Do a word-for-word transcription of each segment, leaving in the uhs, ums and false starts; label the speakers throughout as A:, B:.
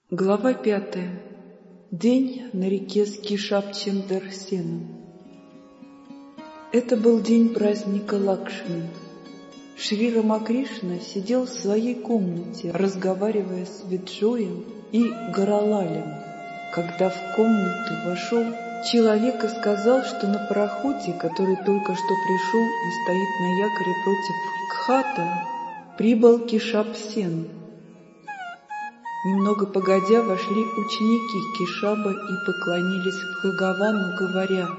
A: Глава пятая. День на реке Скишапчендер-Сеном. Это был день праздника Лакшми. Шри Рамакришна сидел в своей комнате, разговаривая с Виджоем и Гаралалем, когда в комнату вошел человек и сказал, что на пароходе, который только что пришел и стоит на якоре против Кхата, прибыл Кишап-Сен. Немного погодя вошли ученики Кишаба и поклонились Бхагавану, говоря: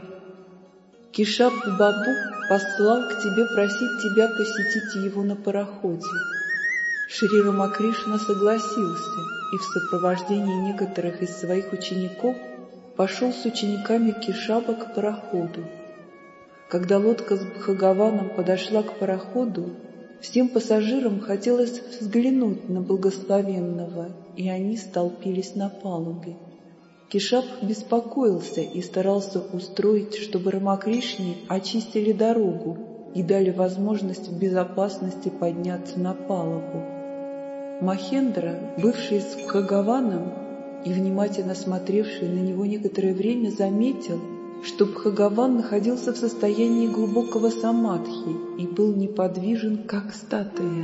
A: «Кишап-Бабу послал к тебе просить тебя посетить его на пароходе». Шри Рамакришна согласился и в сопровождении некоторых из своих учеников пошел с учениками Кишаба к пароходу. Когда лодка с Бхагаваном подошла к пароходу, всем пассажирам хотелось взглянуть на благословенного, и они столпились на палубе. Кишап беспокоился и старался устроить, чтобы Рамакришне очистили дорогу и дали возможность в безопасности подняться на палубу. Махендра, бывший с Бхагаваном и внимательно смотревший на него некоторое время, заметил, что Бхагаван находился в состоянии глубокого самадхи и был неподвижен, как статуя.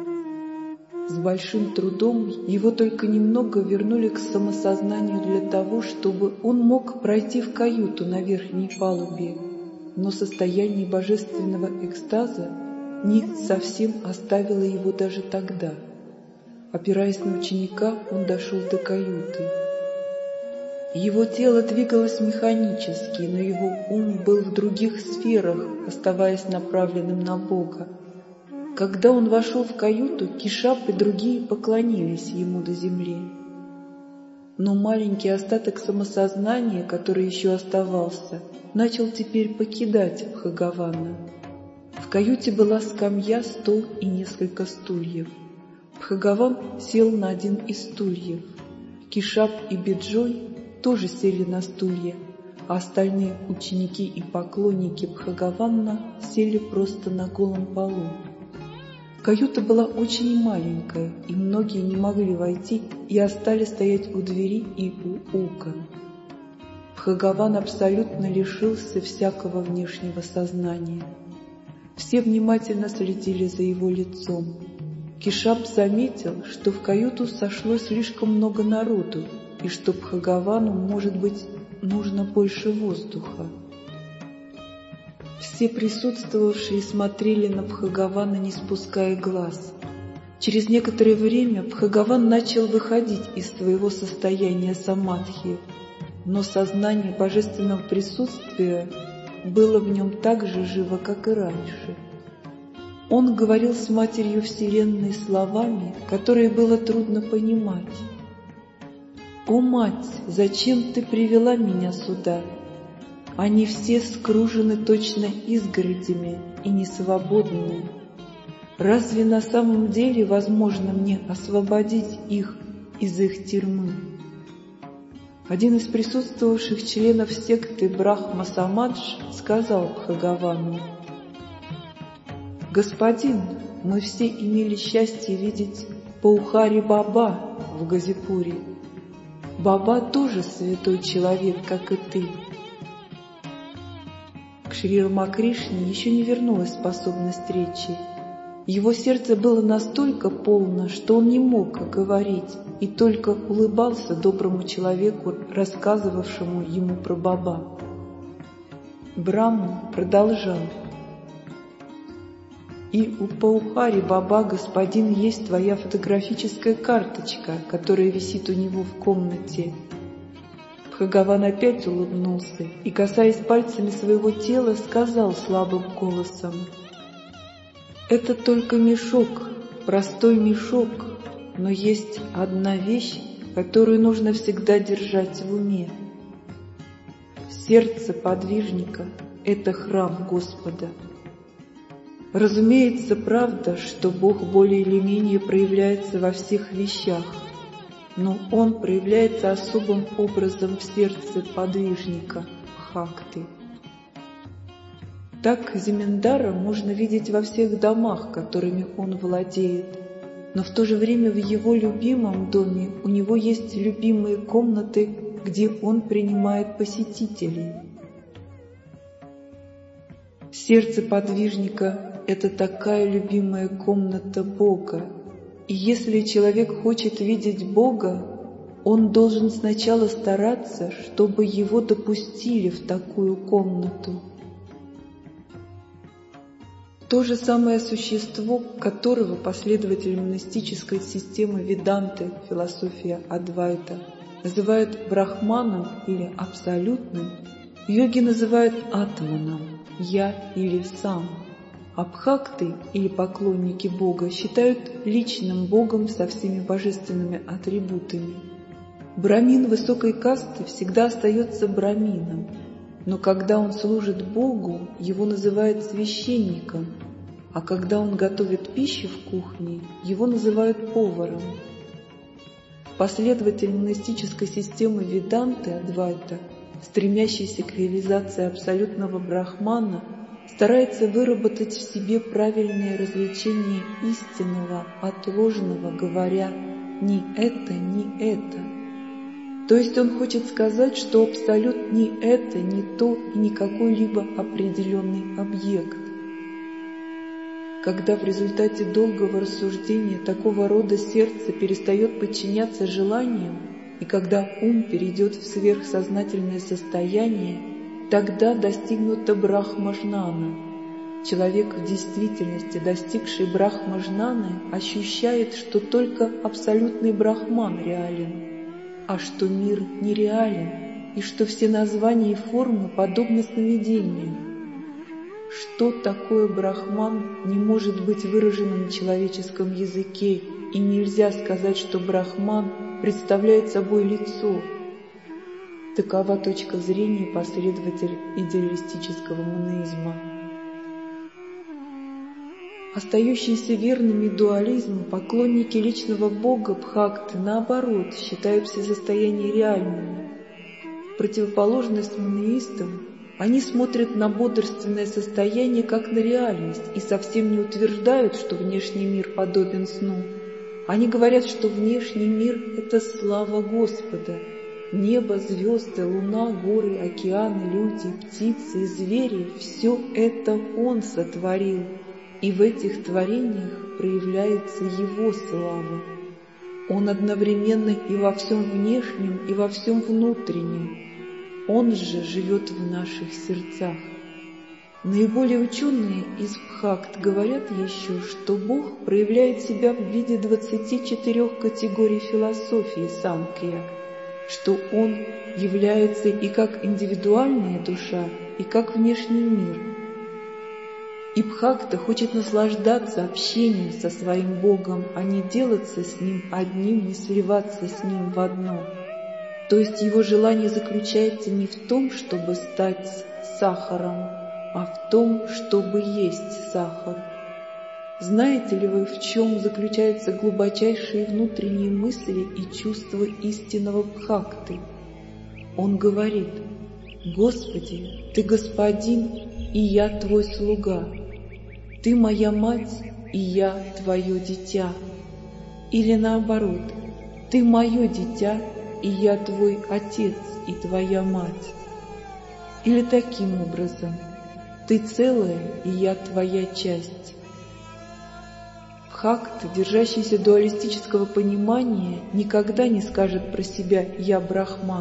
A: С большим трудом его только немного вернули к самосознанию для того, чтобы он мог пройти в каюту на верхней палубе, но состояние божественного экстаза не совсем оставило его даже тогда. Опираясь на ученика, он дошел до каюты. Его тело двигалось механически, но его ум был в других сферах, оставаясь направленным на Бога. Когда он вошел в каюту, Кишап и другие поклонились ему до земли. Но маленький остаток самосознания, который еще оставался, начал теперь покидать Бхагавана. В каюте была скамья, стол и несколько стульев. Бхагаван сел на один из стульев. Кишап и Биджой тоже сели на стулья, а остальные ученики и поклонники Бхагавана сели просто на голом полу. Каюта была очень маленькая, и многие не могли войти и остались стоять у двери и у окон. Бхагаван абсолютно лишился всякого внешнего сознания. Все внимательно следили за его лицом. Кишап заметил, что в каюту сошло слишком много народу, и что Бхагавану, может быть, нужно больше воздуха. Все присутствовавшие смотрели на Бхагавана, не спуская глаз. Через некоторое время Бхагаван начал выходить из своего состояния самадхи, но сознание божественного присутствия было в нем так же живо, как и раньше. Он говорил с Матерью Вселенной словами, которые было трудно понимать. «О, Мать, зачем ты привела меня сюда? Они все скружены точно изгородями и несвободны. Разве на самом деле возможно мне освободить их из их тюрьмы?» Один из присутствовавших членов секты Брахма Самадж сказал Бхагавану: «Господин, мы все имели счастье видеть Паухари Баба в Газипуре. Баба тоже святой человек, как и ты». К Шри Рамакришне еще не вернулась способность речи. Его сердце было настолько полно, что он не мог говорить и только улыбался доброму человеку, рассказывавшему ему про Баба. Брахма продолжал: «И у Паухари Баба, господин, есть твоя фотографическая карточка, которая висит у него в комнате». Бхагаван опять улыбнулся и, касаясь пальцами своего тела, сказал слабым голосом: «Это только мешок, простой мешок, но есть одна вещь, которую нужно всегда держать в уме. Сердце подвижника — это храм Господа». Разумеется, правда, что Бог более или менее проявляется во всех вещах, но Он проявляется особым образом в сердце подвижника Бхакти. Так Заминдара можно видеть во всех домах, которыми он владеет, но в то же время в его любимом доме у него есть любимые комнаты, где он принимает посетителей. Сердце подвижника – это такая любимая комната Бога. И если человек хочет видеть Бога, он должен сначала стараться, чтобы его допустили в такую комнату. То же самое существо, которого последователи монастической системы Веданты, философия Адвайта, называют Брахманом или Абсолютным, йоги называют Атманом, Я или Сам, а бхакты или поклонники Бога считают личным Богом со всеми божественными атрибутами. Брамин высокой касты всегда остается брамином, но когда он служит Богу, его называют священником, а когда он готовит пищу в кухне, его называют поваром. Последователь монастической системы Веданты Адвайта, стремящийся к реализации абсолютного брахмана, старается выработать в себе правильное развлечение истинного от ложного, говоря «ни это, ни это». То есть он хочет сказать, что абсолют не это, не то и не какой-либо определенный объект. Когда в результате долгого рассуждения такого рода сердце перестает подчиняться желаниям, и когда ум перейдет в сверхсознательное состояние, тогда достигнута брахмажнана. Человек, в действительности достигший брахмажнаны, ощущает, что только абсолютный брахман реален, а что мир нереален, и что все названия и формы подобны сновидению. Что такое брахман не может быть выражено на человеческом языке, и нельзя сказать, что брахман представляет собой лицо. Такова точка зрения последователей идеалистического манаизма. Остающиеся верными дуализму поклонники личного Бога бхакты, наоборот, считают все состояния реальными. В противоположность манаистам, они смотрят на бодрственное состояние как на реальность и совсем не утверждают, что внешний мир подобен сну. Они говорят, что внешний мир – это слава Господа. Небо, звезды, луна, горы, океаны, люди, птицы и звери – все это Он сотворил. И в этих творениях проявляется Его слава. Он одновременно и во всем внешнем, и во всем внутреннем. Он же живет в наших сердцах. Наиболее ученые из бхакт говорят еще, что Бог проявляет себя в виде двадцати четырёх категорий философии Санкья, что Он является и как индивидуальная душа, и как внешний мир. И бхакта хочет наслаждаться общением со своим Богом, а не делаться с Ним одним, не сливаться с Ним в одно. То есть его желание заключается не в том, чтобы стать сахаром, а в том, чтобы есть сахар. Знаете ли вы, в чем заключаются глубочайшие внутренние мысли и чувства истинного бхакты? Он говорит: «Господи, Ты Господин, и я Твой слуга. Ты моя мать, и я Твое дитя». Или наоборот: «Ты мое дитя, и я Твой отец и Твоя мать». Или таким образом: «Ты целая, и я Твоя часть». Бхакта, держащийся дуалистического понимания, никогда не скажет про себя «я брахман».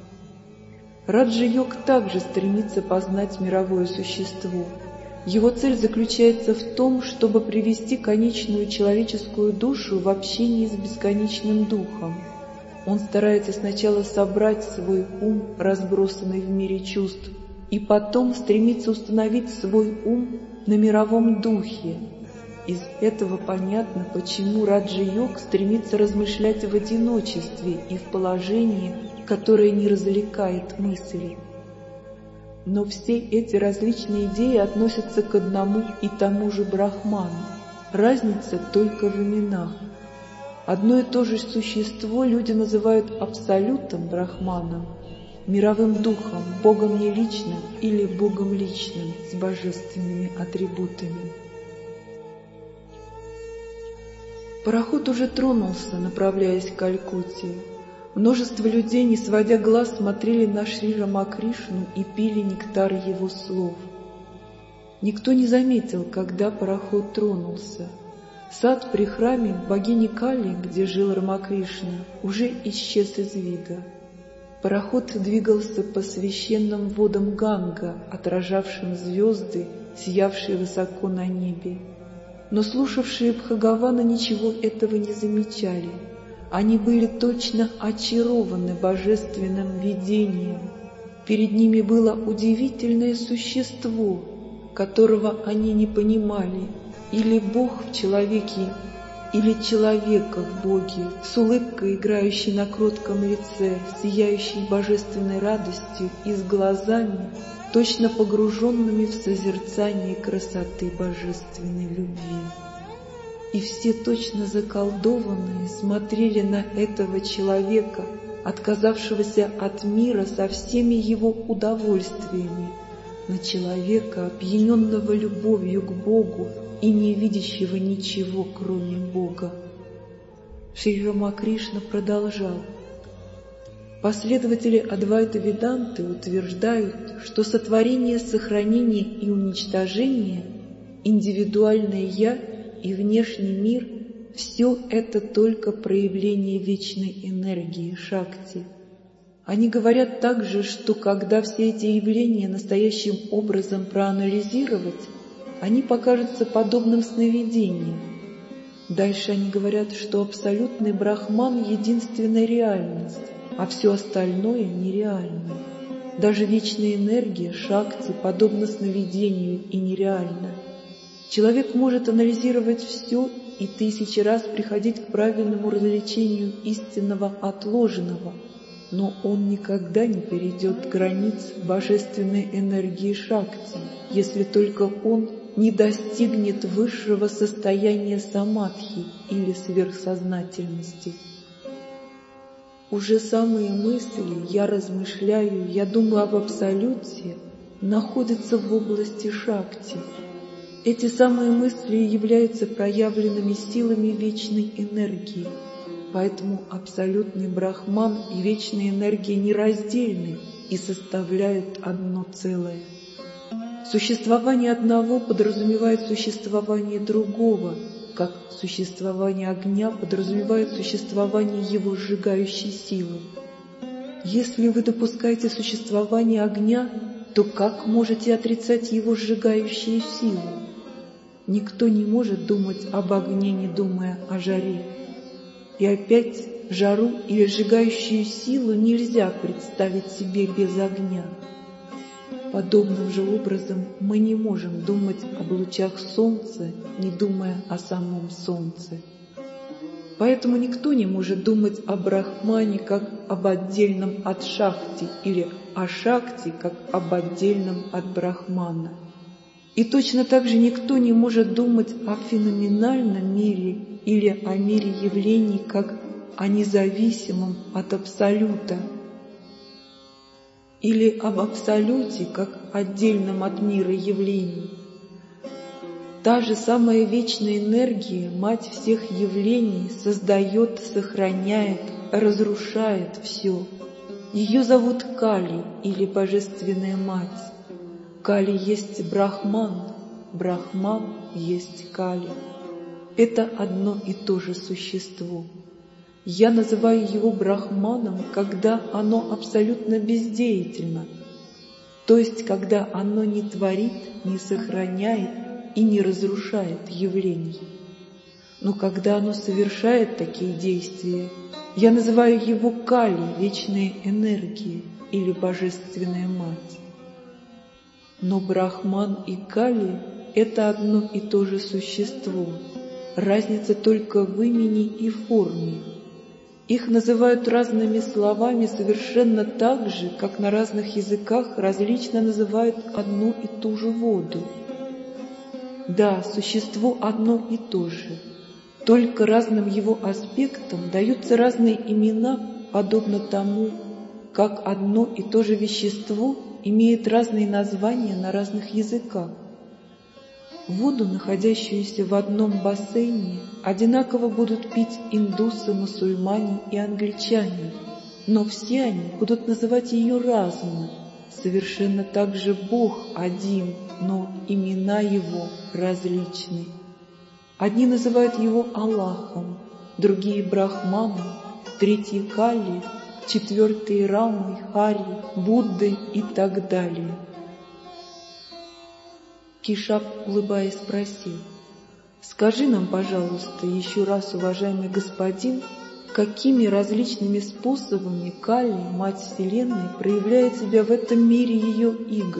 A: Раджа-йог также стремится познать мировое существо. Его цель заключается в том, чтобы привести конечную человеческую душу в общение с бесконечным духом. Он старается сначала собрать свой ум, разбросанный в мире чувств, и потом стремится установить свой ум на мировом духе. Из этого понятно, почему Раджа-йог стремится размышлять в одиночестве и в положении, которое не развлекает мысли. Но все эти различные идеи относятся к одному и тому же брахману. Разница только в именах. Одно и то же существо люди называют абсолютом брахманом, мировым духом, Богом неличным или Богом личным с божественными атрибутами. Пароход уже тронулся, направляясь к Калькутте. Множество людей, не сводя глаз, смотрели на Шри Рамакришну и пили нектар его слов. Никто не заметил, когда пароход тронулся. Сад при храме богини Кали, где жил Рамакришна, уже исчез из вида. Пароход двигался по священным водам Ганга, отражавшим звезды, сиявшие высоко на небе. Но слушавшие Бхагавана ничего этого не замечали. Они были точно очарованы божественным видением. Перед ними было удивительное существо, которого они не понимали, или Бог в человеке, или человека в Боге, с улыбкой, играющей на кротком лице, сияющей божественной радостью и с глазами, точно погруженными в созерцание красоты божественной любви. И все точно заколдованные смотрели на этого человека, отказавшегося от мира со всеми его удовольствиями, на человека, опьяненного любовью к Богу и не видящего ничего, кроме Бога. Шри Рамакришна продолжал. Последователи Адвайта-веданты утверждают, что сотворение, сохранение и уничтожение, индивидуальное «я» и внешний мир — все это только проявление вечной энергии Шакти. Они говорят также, что когда все эти явления настоящим образом проанализировать, они покажутся подобным сновидениям. Дальше они говорят, что абсолютный Брахман — единственная реальность, а все остальное нереально. Даже вечная энергия Шакти подобна сновидению и нереальна. Человек может анализировать все и тысячи раз приходить к правильному развлечению истинного от ложного, но он никогда не перейдет границ божественной энергии Шакти, если только он не достигнет высшего состояния самадхи или сверхсознательности. Уже самые мысли «я размышляю», «я думаю об Абсолюте» находятся в области Шакти. Эти самые мысли являются проявленными силами вечной энергии, поэтому абсолютный Брахман и вечная энергия нераздельны и составляют одно целое. Существование одного подразумевает существование другого, как существование огня подразумевает существование его сжигающей силы. Если вы допускаете существование огня, то как можете отрицать его сжигающую силу? Никто не может думать об огне, не думая о жаре. И опять жару или сжигающую силу нельзя представить себе без огня. Подобным же образом мы не можем думать об лучах солнца, не думая о самом солнце. Поэтому никто не может думать о Брахмане как об отдельном от Шакти или о Шакти как об отдельном от Брахмана. И точно так же никто не может думать о феноменальном мире или о мире явлений как о независимом от Абсолюта, или об Абсолюте как отдельном от мира явлений. Та же самая вечная энергия, мать всех явлений, создает, сохраняет, разрушает все. Ее зовут Кали или Божественная Мать. Кали есть Брахман, Брахман есть Кали. Это одно и то же существо. Я называю его Брахманом, когда оно абсолютно бездеятельно, то есть когда оно не творит, не сохраняет и не разрушает явлений. Но когда оно совершает такие действия, я называю его Кали, вечная энергия или Божественная Мать. Но Брахман и Кали — это одно и то же существо, разница только в имени и форме. Их называют разными словами совершенно так же, как на разных языках различно называют одну и ту же воду. Да, существо одно и то же, только разным его аспектам даются разные имена, подобно тому, как одно и то же вещество имеет разные названия на разных языках. Воду, находящуюся в одном бассейне, одинаково будут пить индусы, мусульмане и англичане, но все они будут называть ее разно. Совершенно так же Бог один, но имена Его различны. Одни называют Его Аллахом, другие Брахманом, третьи Кали, четвертые Рамой, Хари, Буддой и так далее. Кешап, улыбаясь, спросил: «Скажи нам, пожалуйста, еще раз, уважаемый господин, какими различными способами Кали, Мать Вселенной, проявляет себя в этом мире ее игр?»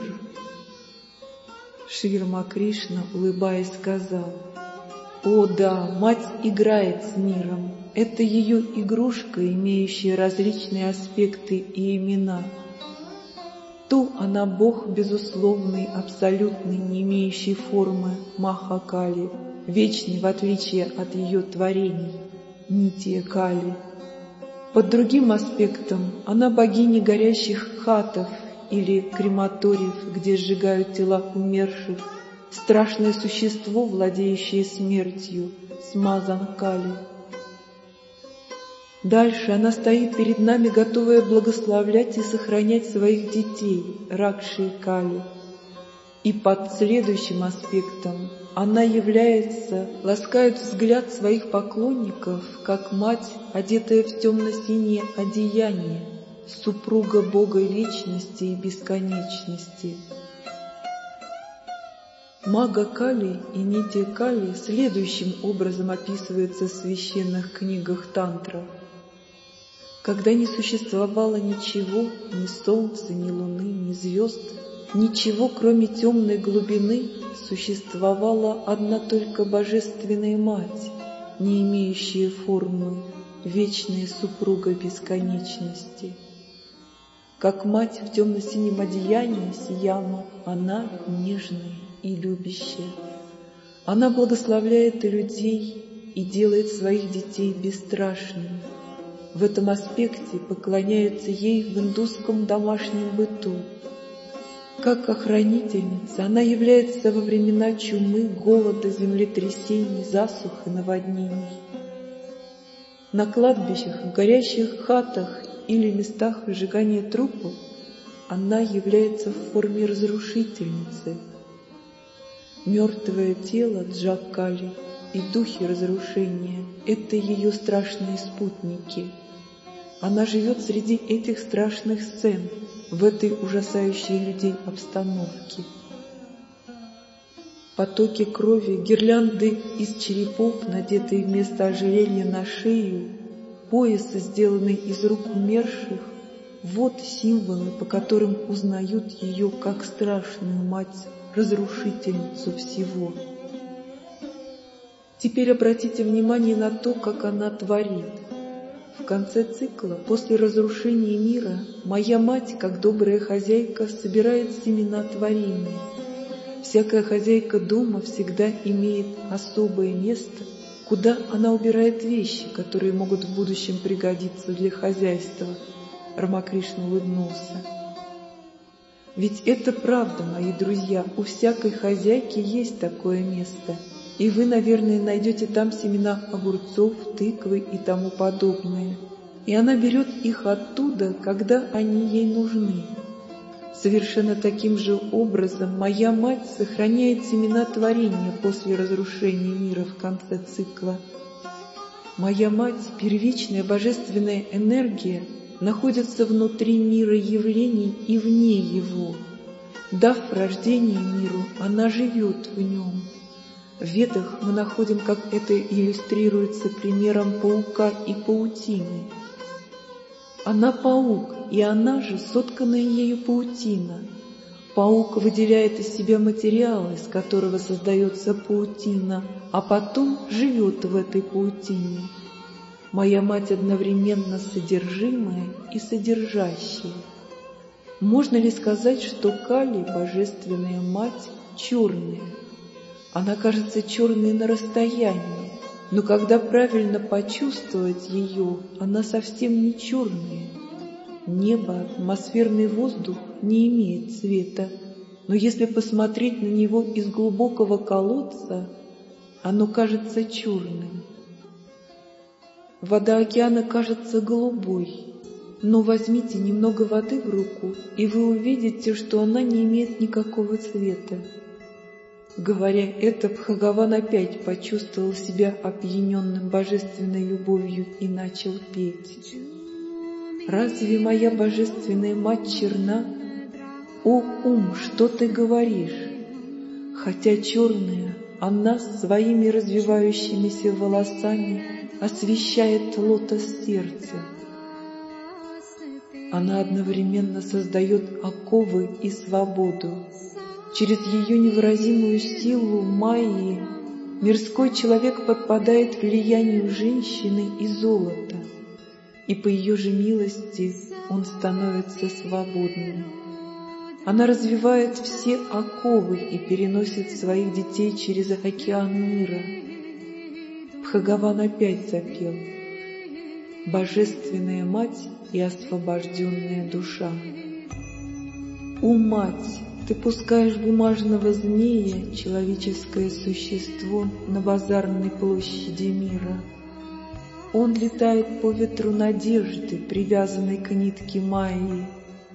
A: Шри Рамакришна, улыбаясь, сказал: «О да, Мать играет с миром. Это ее игрушка, имеющая различные аспекты и имена. То она Бог безусловный, абсолютный, не имеющий формы, Маха-Кали, вечный в отличие от ее творений, Нитья-Кали. Под другим аспектом она богиня горящих хатов или крематориев, где сжигают тела умерших, страшное существо, владеющее смертью, Смазан-Кали. Дальше она стоит перед нами, готовая благословлять и сохранять своих детей, Ракши-Кали. И под следующим аспектом она является, ласкает взгляд своих поклонников, как мать, одетая в темно-синее одеяние, супруга Бога вечности и бесконечности. Мага Кали и Нитья Кали следующим образом описываются в священных книгах тантра. Когда не существовало ничего, ни солнца, ни луны, ни звезд, ничего, кроме темной глубины, существовала одна только Божественная Мать, не имеющая формы, вечная супруга бесконечности. Как мать в темно-синем одеянии сияла, она нежная и любящая. Она благословляет и людей и делает своих детей бесстрашными. В этом аспекте поклоняются ей в индусском домашнем быту. Как охранительница она является во времена чумы, голода, землетрясений, засух и наводнений. На кладбищах, в горящих хатах или местах сжигания трупов она является в форме разрушительницы. Мертвое тело Джаккали и духи разрушения — это ее страшные спутники. Она живет среди этих страшных сцен, в этой ужасающей людей обстановке. Потоки крови, гирлянды из черепов, надетые вместо ожерелья на шею, поясы, сделанные из рук умерших — вот символы, по которым узнают ее как страшную мать, разрушительницу всего. Теперь обратите внимание на то, как она творит. В конце цикла, после разрушения мира, моя мать, как добрая хозяйка, собирает семена творения. Всякая хозяйка дома всегда имеет особое место, куда она убирает вещи, которые могут в будущем пригодиться для хозяйства. Рамакришна улыбнулся. Ведь это правда, мои друзья, у всякой хозяйки есть такое место. И вы, наверное, найдете там семена огурцов, тыквы и тому подобное. И она берет их оттуда, когда они ей нужны. Совершенно таким же образом моя мать сохраняет семена творения после разрушения мира в конце цикла. Моя мать, первичная божественная энергия, находится внутри мира явлений и вне его. Дав рождение миру, она живет в нем. В Ведах мы находим, как это иллюстрируется примером паука и паутины. Она паук, и она же сотканная ею паутина. Паук выделяет из себя материал, из которого создается паутина, а потом живет в этой паутине. Моя мать одновременно содержимая и содержащая. Можно ли сказать, что Кали, божественная мать, черная? Она кажется черной на расстоянии, но когда правильно почувствовать ее, она совсем не черная. Небо, атмосферный воздух не имеет цвета. но если посмотреть на него из глубокого колодца, оно кажется черным. Вода океана кажется голубой, но возьмите немного воды в руку, и вы увидите, что она не имеет никакого цвета. Говоря это, Бхагаван опять почувствовал себя опьяненным божественной любовью и начал петь. «Разве моя божественная мать черна? О, ум, что ты говоришь? Хотя черная, она своими развивающимися волосами освещает лотос сердца. Она одновременно создает оковы и свободу. Через ее невыразимую силу майи мирской человек подпадает влиянию женщины и золота, и по ее же милости он становится свободным. Она развивает все оковы и переносит своих детей через океан мира». Бхагаван опять запел: «Божественная мать и освобожденная душа». «О, мать, ты пускаешь бумажного змея, человеческое существо, на базарной площади мира. Он летает по ветру надежды, привязанной к нитке майи.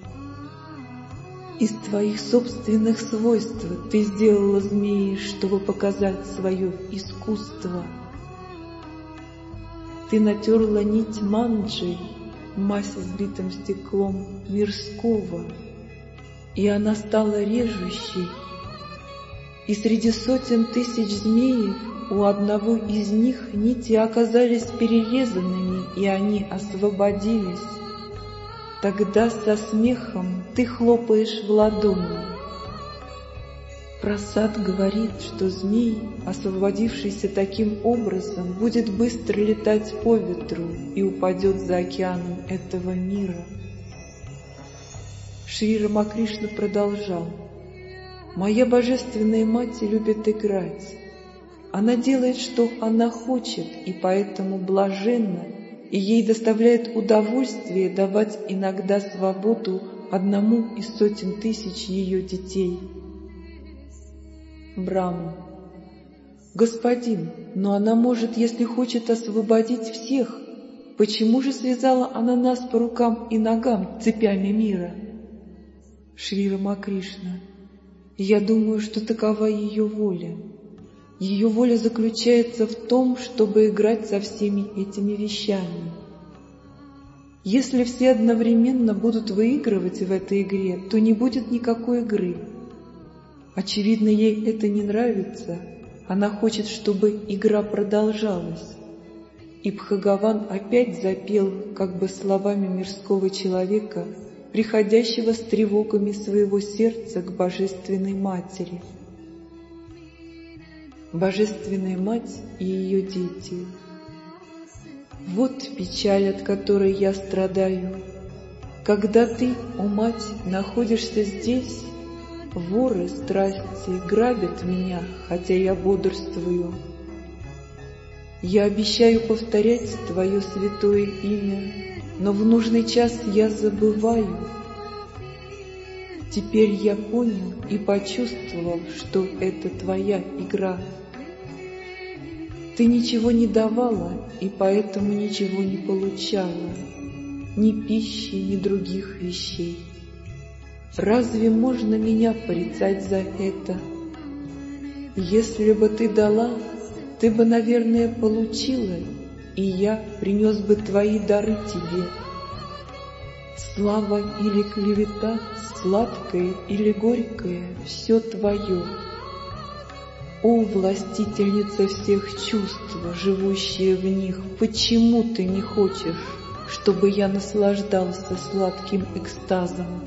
A: Из твоих собственных свойств ты сделала змеи, чтобы показать свое искусство. Ты натерла нить манджей, мазь с битым стеклом мирского, и она стала режущей. И среди сотен тысяч змеев у одного из них нити оказались перерезанными, и они освободились. Тогда со смехом ты хлопаешь в ладони». Прасад говорит, что змей, освободившийся таким образом, будет быстро летать по ветру и упадет за океаном этого мира. Шри Рамакришна продолжал: «Моя божественная мать любит играть. Она делает, что она хочет, и поэтому блаженна, и ей доставляет удовольствие давать иногда свободу одному из сотен тысяч ее детей». Брахма: «Господин, но она может, если хочет, освободить всех. Почему же связала она нас по рукам и ногам цепями мира?» Шри Рамакришна: «Я думаю, что такова ее воля. Ее воля заключается в том, чтобы играть со всеми этими вещами. Если все одновременно будут выигрывать в этой игре, то не будет никакой игры. Очевидно, ей это не нравится. Она хочет, чтобы игра продолжалась». И Бхагаван опять запел, как бы словами мирского человека, приходящего с тревогами своего сердца к Божественной Матери. Божественная Мать и ее дети. Вот печаль, от которой я страдаю. Когда ты, о Мать, находишься здесь, воры страсти грабят меня, хотя я бодрствую. Я обещаю повторять твое святое имя, но в нужный час я забываю. Теперь я понял и почувствовал, что это твоя игра. Ты ничего не давала и поэтому ничего не получала, ни пищи, ни других вещей. Разве можно меня порицать за это? Если бы ты дала, ты бы, наверное, получила, и я принес бы твои дары тебе. Слава или клевета, сладкое или горькое, все твое. О, властительница всех чувств, живущая в них, почему ты не хочешь, чтобы я наслаждался сладким экстазом?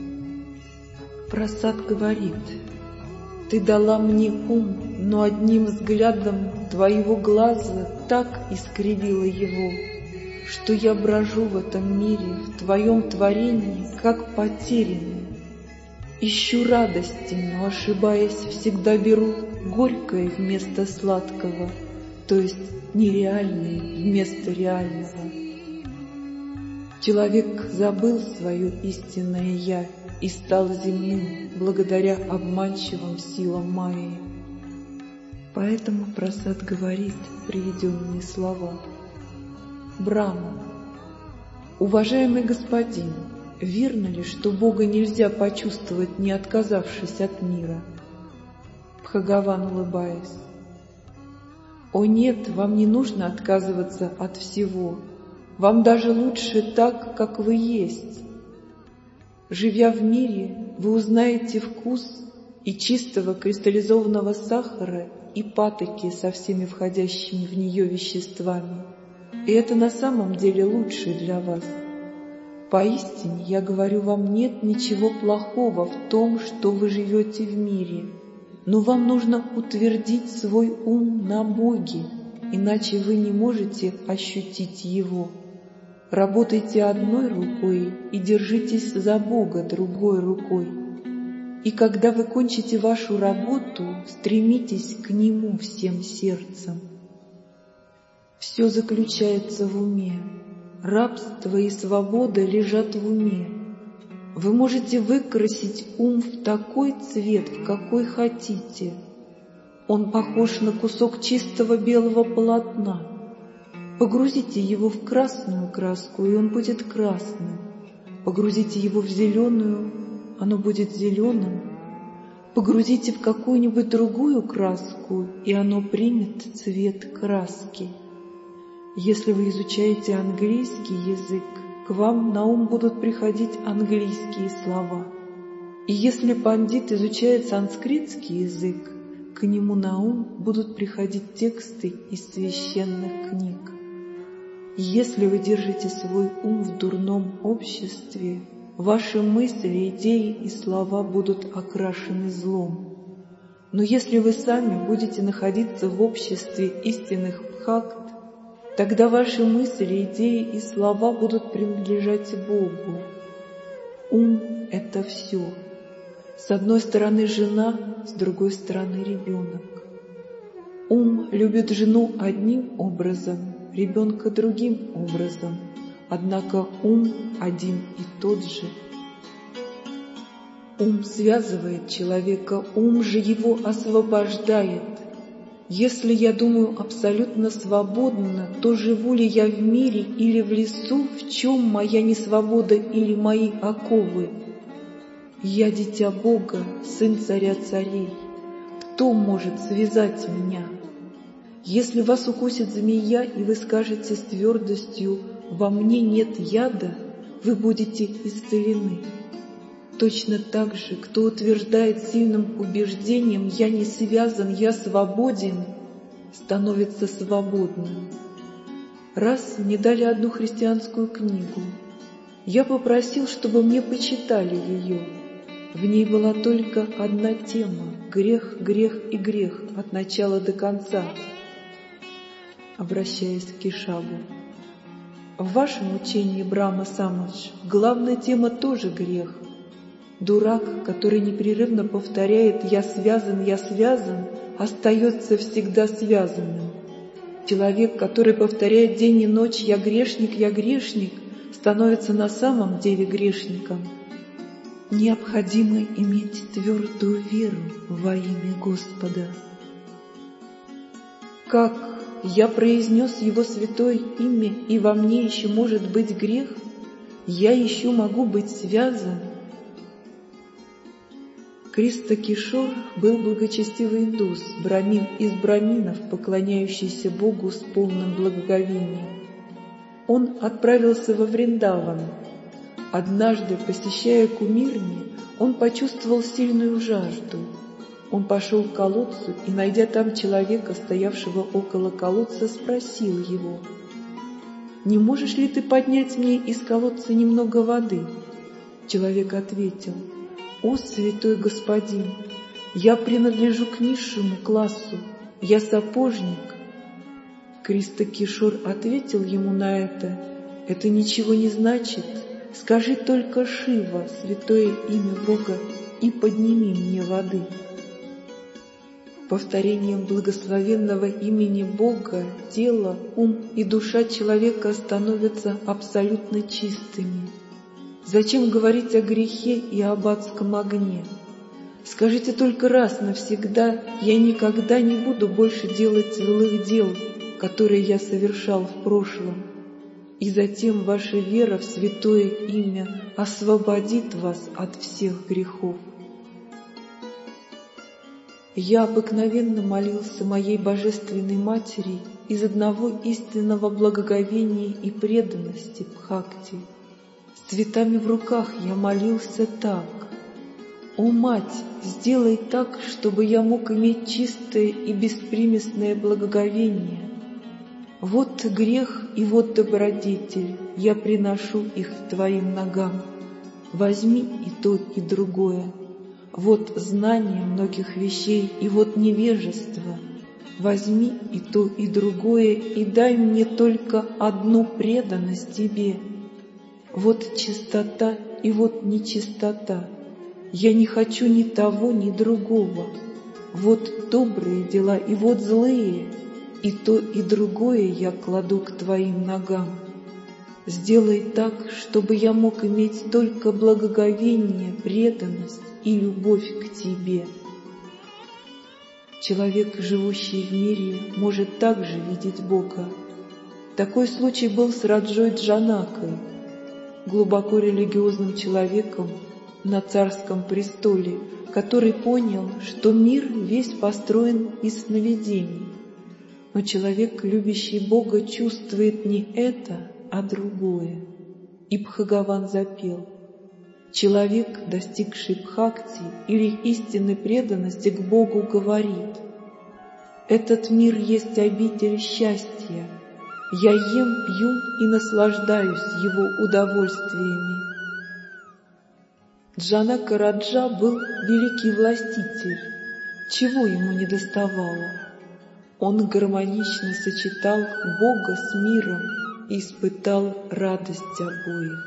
A: Прасад говорит: «Ты дала мне ум, но одним взглядом твоего глаза так искривила его, что я брожу в этом мире, в твоем творении, как потерянный. Ищу радости, но, ошибаясь, всегда беру горькое вместо сладкого, то есть нереальное вместо реального. Человек забыл свое истинное «я» и стал земным благодаря обманчивым силам Майи. Поэтому Прасад говорит приведенные слова. Брахма. Уважаемый господин, верно ли, что Бога нельзя почувствовать, не отказавшись от мира? Бхагаван, улыбаясь. О нет, вам не нужно отказываться от всего. Вам даже лучше так, как вы есть. Живя в мире, вы узнаете вкус и чистого кристаллизованного сахара, и патоки со всеми входящими в нее веществами. И это на самом деле лучше для вас. Поистине, я говорю вам, нет ничего плохого в том, что вы живете в мире, но вам нужно утвердить свой ум на Боге, иначе вы не можете ощутить Его. Работайте одной рукой и держитесь за Бога другой рукой. И когда вы кончите вашу работу, стремитесь к Нему всем сердцем. Все заключается в уме. Рабство и свобода лежат в уме. Вы можете выкрасить ум в такой цвет, в какой хотите. Он похож на кусок чистого белого полотна. Погрузите его в красную краску, и он будет красным. Погрузите его в зеленую, оно будет зеленым. Погрузите в какую-нибудь другую краску, и оно примет цвет краски. Если вы изучаете английский язык, к вам на ум будут приходить английские слова. И если пандит изучает санскритский язык, к нему на ум будут приходить тексты из священных книг. Если вы держите свой ум в дурном обществе, ваши мысли, идеи и слова будут окрашены злом. Но если вы сами будете находиться в обществе истинных бхакт, тогда ваши мысли, идеи и слова будут принадлежать Богу. Ум — это все. С одной стороны жена, с другой стороны ребенок. Ум любит жену одним образом, ребенка другим образом, однако ум один и тот же. Ум связывает человека, ум же его освобождает. Если я думаю абсолютно свободно, то живу ли я в мире или в лесу, в чем моя несвобода или мои оковы? Я дитя Бога, сын царя царей. Кто может связать меня? Если вас укусит змея, и вы скажете с твердостью «во мне нет яда», вы будете исцелены. Точно так же, кто утверждает сильным убеждением «я не связан, я свободен», становится свободным. Раз мне дали одну христианскую книгу. Я попросил, чтобы мне почитали ее. В ней была только одна тема — грех, грех и грех от начала до конца. Обращаясь к Кешабу. В вашем учении, Брахма Самадж, главная тема тоже грех. Дурак, который непрерывно повторяет «я связан, я связан», остается всегда связанным. Человек, который повторяет день и ночь «я грешник, я грешник», становится на самом деле грешником. Необходимо иметь твердую веру во имя Господа. Как я произнес Его святое имя, и во мне еще может быть грех? Я еще могу быть связан? Криста Кишор был благочестивый индус, брамин из браминов, поклоняющийся Богу с полным благоговением. Он отправился во Вриндаван. Однажды, посещая кумирни, он почувствовал сильную жажду. Он пошел к колодцу и, найдя там человека, стоявшего около колодца, спросил его: «Не можешь ли ты поднять мне из колодца немного воды?» Человек ответил: «О, святой господин, я принадлежу к низшему классу, я сапожник». Криста Кишор ответил ему на это: «Это ничего не значит. Скажи только Шива, святое имя Бога, и подними мне воды». Повторением благословенного имени Бога тело, ум и душа человека становятся абсолютно чистыми. Зачем говорить о грехе и об адском огне? Скажите только раз навсегда: я никогда не буду больше делать злых дел, которые я совершал в прошлом. И затем ваша вера в святое имя освободит вас от всех грехов. Я обыкновенно молился моей Божественной Матери из одного истинного благоговения и преданности Бхакти. С цветами в руках я молился так: «О, Мать, сделай так, чтобы я мог иметь чистое и беспримесное благоговение. Вот грех и вот добродетель, я приношу их к Твоим ногам. Возьми и то, и другое. Вот знание многих вещей, и вот невежество. Возьми и то, и другое, и дай мне только одну преданность Тебе. Вот чистота, и вот нечистота. Я не хочу ни того, ни другого. Вот добрые дела, и вот злые, и то, и другое я кладу к Твоим ногам. Сделай так, чтобы я мог иметь только благоговение, преданность и любовь к Тебе». Человек, живущий в мире, может также видеть Бога. Такой случай был с Раджой Джанакой, глубоко религиозным человеком на царском престоле, который понял, что мир весь построен из сновидений. Но человек, любящий Бога, чувствует не это, а другое. И Бхагаван запел: «Человек, достигший бхакти или истинной преданности к Богу, говорит: этот мир есть обитель счастья. Я ем, пью и наслаждаюсь его удовольствиями». Джанака Раджа был великий властитель. Чего ему недоставало? Он гармонично сочетал Бога с миром и испытал радость обоих.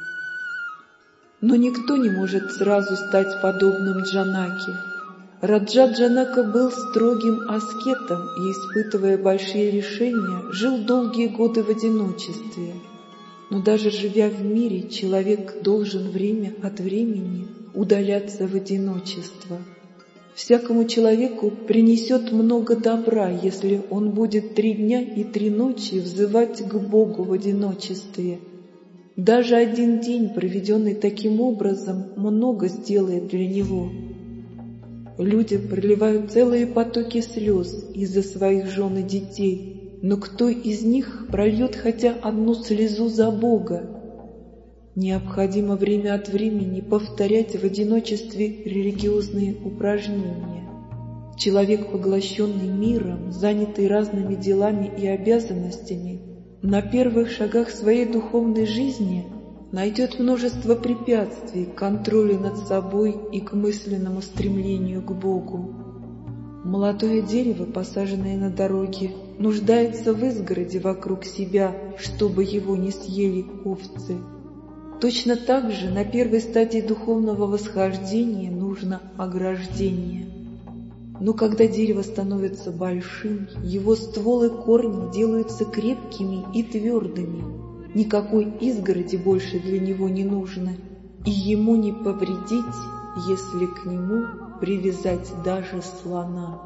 A: Но никто не может сразу стать подобным Джанаке. Раджа Джанака был строгим аскетом и, испытывая большие лишения, жил долгие годы в одиночестве. Но даже живя в мире, человек должен время от времени удаляться в одиночество. Всякому человеку принесет много добра, если он будет три дня и три ночи взывать к Богу в одиночестве. Даже один день, проведенный таким образом, много сделает для него. Люди проливают целые потоки слез из-за своих жен и детей, но кто из них прольет хотя одну слезу за Бога? Необходимо время от времени повторять в одиночестве религиозные упражнения. Человек, поглощенный миром, занятый разными делами и обязанностями, на первых шагах своей духовной жизни найдет множество препятствий к контролю над собой и к мысленному стремлению к Богу. Молодое дерево, посаженное на дороге, нуждается в изгороде вокруг себя, чтобы его не съели овцы. Точно так же на первой стадии духовного восхождения нужно ограждение. Но когда дерево становится большим, его ствол и корни делаются крепкими и твердыми. Никакой изгороди больше для него не нужно, и ему не повредить, если к нему привязать даже слона.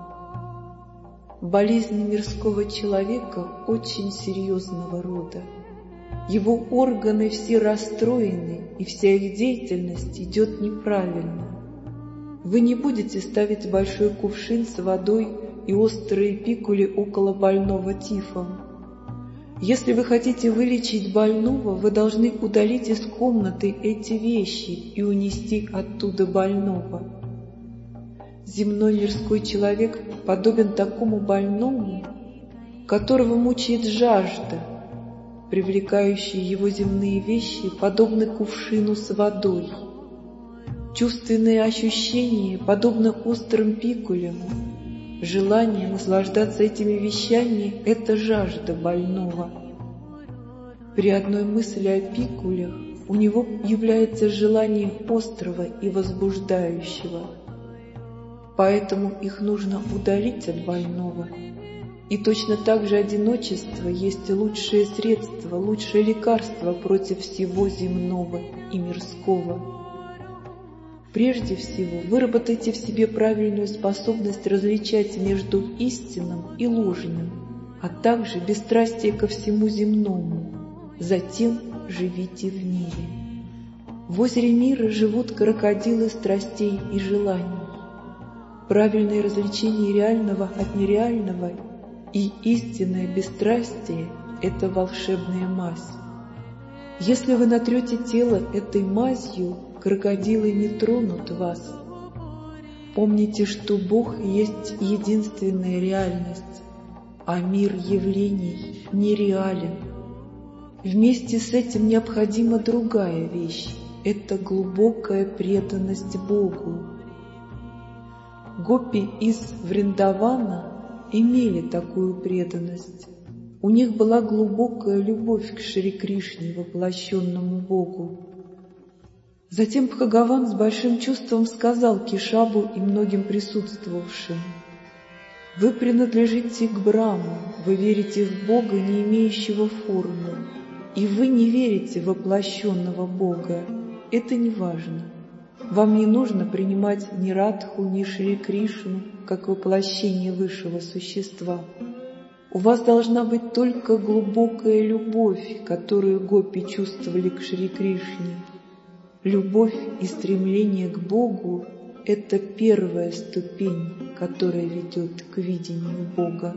A: Болезни мирского человека очень серьезного рода. Его органы все расстроены, и вся их деятельность идет неправильно. Вы не будете ставить большой кувшин с водой и острые пикули около больного тифом. Если вы хотите вылечить больного, вы должны удалить из комнаты эти вещи и унести оттуда больного. Земной мирской человек подобен такому больному, которого мучает жажда. Привлекающие его земные вещи подобны кувшину с водой. Чувственные ощущения подобны острым пикулям. Желание наслаждаться этими вещами – это жажда больного. При одной мысли о пикулях у него является желание острого и возбуждающего. Поэтому их нужно удалить от больного. И точно так же одиночество есть лучшее средство, лучшее лекарство против всего земного и мирского. Прежде всего, выработайте в себе правильную способность различать между истинным и ложным, а также бесстрастие ко всему земному. Затем живите в мире. В озере мира живут крокодилы страстей и желаний. Правильное различение реального от нереального и истинное бесстрастие – это волшебная мазь. Если вы натрете тело этой мазью, крокодилы не тронут вас. Помните, что Бог есть единственная реальность, а мир явлений нереален. Вместе с этим необходима другая вещь – это глубокая преданность Богу. Гопи из Вриндавана имели такую преданность. У них была глубокая любовь к Шри Кришне, воплощенному Богу. Затем Бхагаван с большим чувством сказал Кешабу и многим присутствовавшим: «Вы принадлежите к Брахму, вы верите в Бога, не имеющего формы, и вы не верите в воплощенного Бога. Это не важно. Вам не нужно принимать ни Радху, ни Шри Кришну как воплощение высшего существа. У вас должна быть только глубокая любовь, которую гопи чувствовали к Шри Кришне. Любовь и стремление к Богу – это первая ступень, которая ведет к видению Бога».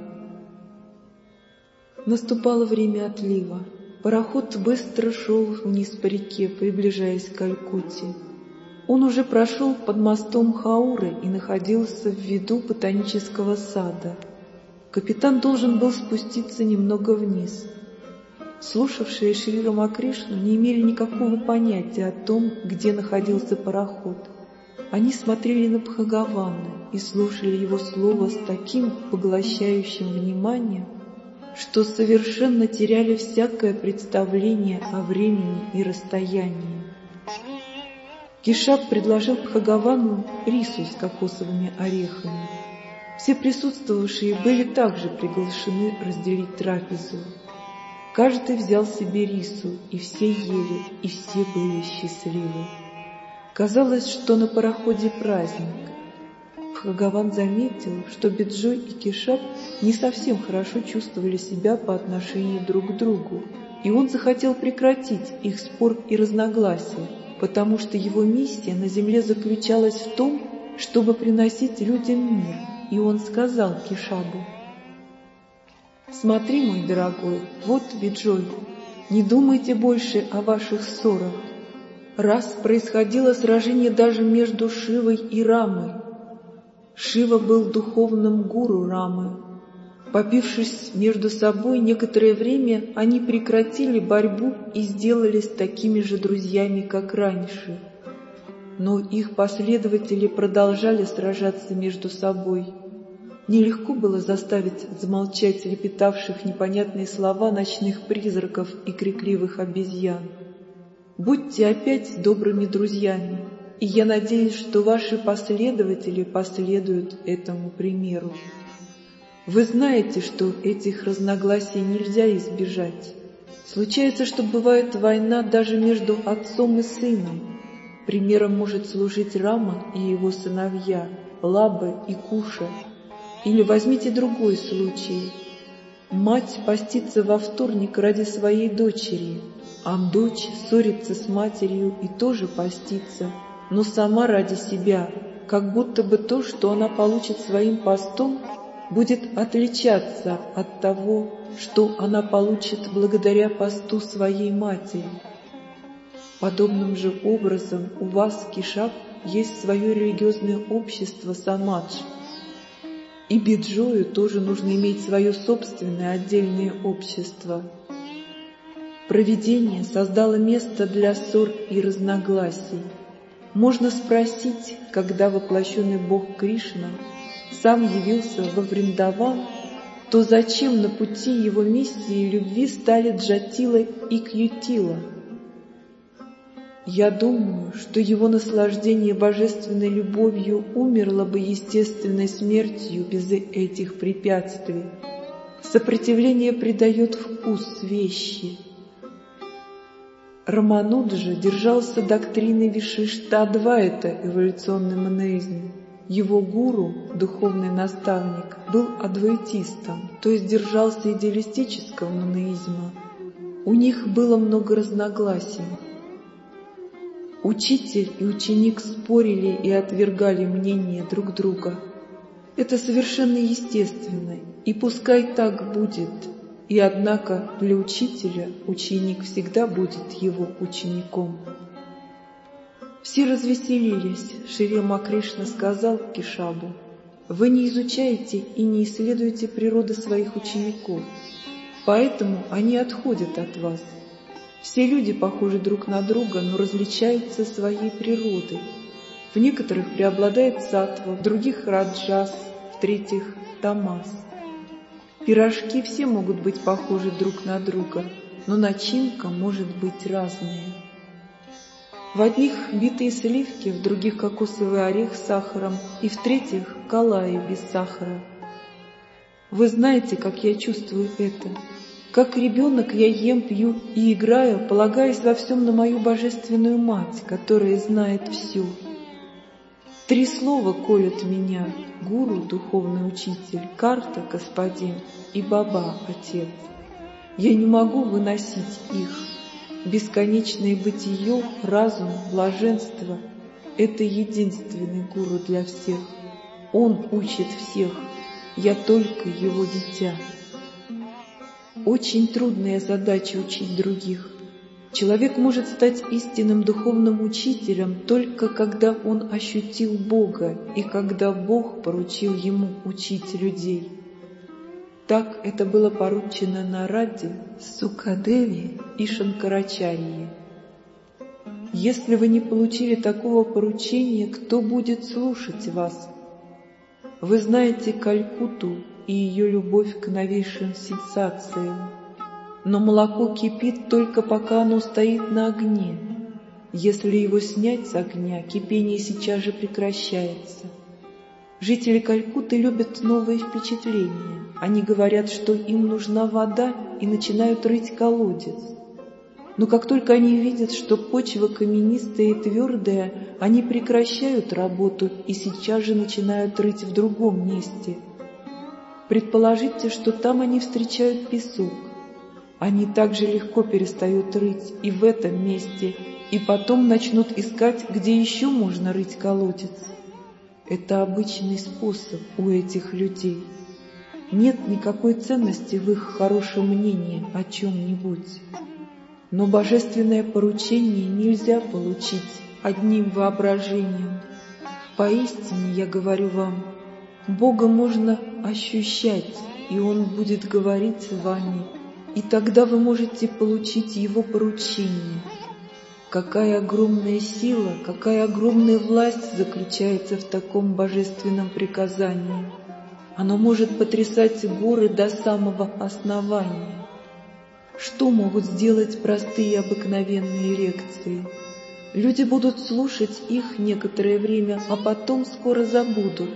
A: Наступало время отлива. Пароход быстро шел вниз по реке, приближаясь к Калькутте. Он уже прошел под мостом Хауры и находился в виду ботанического сада. Капитан должен был спуститься немного вниз. Слушавшие Шри Рамакришну не имели никакого понятия о том, где находился пароход. Они смотрели на Бхагавана и слушали его слово с таким поглощающим вниманием, что совершенно теряли всякое представление о времени и расстоянии. Кешаб предложил Бхагавану рису с кокосовыми орехами. Все присутствовавшие были также приглашены разделить трапезу. Каждый взял себе рису, и все ели, и все были счастливы. Казалось, что на пароходе праздник. Бхагаван заметил, что Биджой и Кешаб не совсем хорошо чувствовали себя по отношению друг к другу, и он захотел прекратить их спор и разногласия, потому что его миссия на земле заключалась в том, чтобы приносить людям мир, и он сказал Кешабу: «Смотри, мой дорогой, вот Биджой, не думайте больше о ваших ссорах. Раз происходило сражение даже между Шивой и Рамой. Шива был духовным гуру Рамы. Попившись между собой некоторое время, они прекратили борьбу и сделались такими же друзьями, как раньше. Но их последователи продолжали сражаться между собой. Нелегко было заставить замолчать лепетавших непонятные слова ночных призраков и крикливых обезьян. Будьте опять добрыми друзьями, и я надеюсь, что ваши последователи последуют этому примеру. Вы знаете, что этих разногласий нельзя избежать. Случается, что бывает война даже между отцом и сыном. Примером может служить Рама и его сыновья, Лаба и Куша. Или возьмите другой случай. Мать постится во вторник ради своей дочери, а дочь ссорится с матерью и тоже постится, но сама ради себя, как будто бы то, что она получит своим постом, будет отличаться от того, что она получит благодаря посту своей матери. Подобным же образом у вас, Кешаб, есть свое религиозное общество Самадж. И Биджою тоже нужно иметь свое собственное отдельное общество. Провидение создало место для ссор и разногласий. Можно спросить, когда воплощенный Бог Кришна сам явился во Вриндаван, то зачем на пути его миссии любви стали Джатила и Кьютила? Я думаю, что его наслаждение божественной любовью умерло бы естественной смертью без этих препятствий. Сопротивление придает вкус вещи. Рамануджа держался доктрины Вишиштадвайта, эволюционный монеизм. Его гуру, духовный наставник, был адвайтистом, то есть держался идеалистического монеизма. У них было много разногласий. Учитель и ученик спорили и отвергали мнение друг друга. Это совершенно естественно, и пускай так будет. И однако для учителя ученик всегда будет его учеником. Все развеселились. Шри Рамакришна сказал Кешабу: «Вы не изучаете и не исследуете природы своих учеников, поэтому они отходят от вас. Все люди похожи друг на друга, но различаются своей природой. В некоторых преобладает саттва, в других раджас, в-третьих тамас. Пирожки все могут быть похожи друг на друга, но начинка может быть разная. В одних битые сливки, в других кокосовый орех с сахаром и в-третьих калаи без сахара. Вы знаете, как я чувствую это. Как ребенок я ем, пью и играю, полагаясь во всем на мою божественную мать, которая знает все. Три слова колят меня: гуру, духовный учитель, карта, господин, и баба, отец. Я не могу выносить их. Бесконечное бытие, разум, блаженство — это единственный гуру для всех. Он учит всех, я только его дитя. Очень трудная задача учить других. Человек может стать истинным духовным учителем только когда он ощутил Бога и когда Бог поручил ему учить людей. Так это было поручено Нараде, Сукадеви и Шанкарачарье. Если вы не получили такого поручения, кто будет слушать вас? Вы знаете Калькутту и ее любовь к новейшим сенсациям. Но молоко кипит только пока оно стоит на огне. Если его снять с огня, кипение сейчас же прекращается. Жители Калькутты любят новые впечатления. Они говорят, что им нужна вода, и начинают рыть колодец. Но как только они видят, что почва каменистая и твердая, они прекращают работу и сейчас же начинают рыть в другом месте. Предположите, что там они встречают песок. Они также легко перестают рыть и в этом месте, и потом начнут искать, где еще можно рыть колодец. Это обычный способ у этих людей. Нет никакой ценности в их хорошем мнении о чем-нибудь. Но божественное поручение нельзя получить одним воображением. Поистине, я говорю вам, Бога можно ощущать, и Он будет говорить с вами, и тогда вы можете получить Его поручение. Какая огромная сила, какая огромная власть заключается в таком божественном приказании. Оно может потрясать горы до самого основания. Что могут сделать простые обыкновенные лекции? Люди будут слушать их некоторое время, а потом скоро забудут.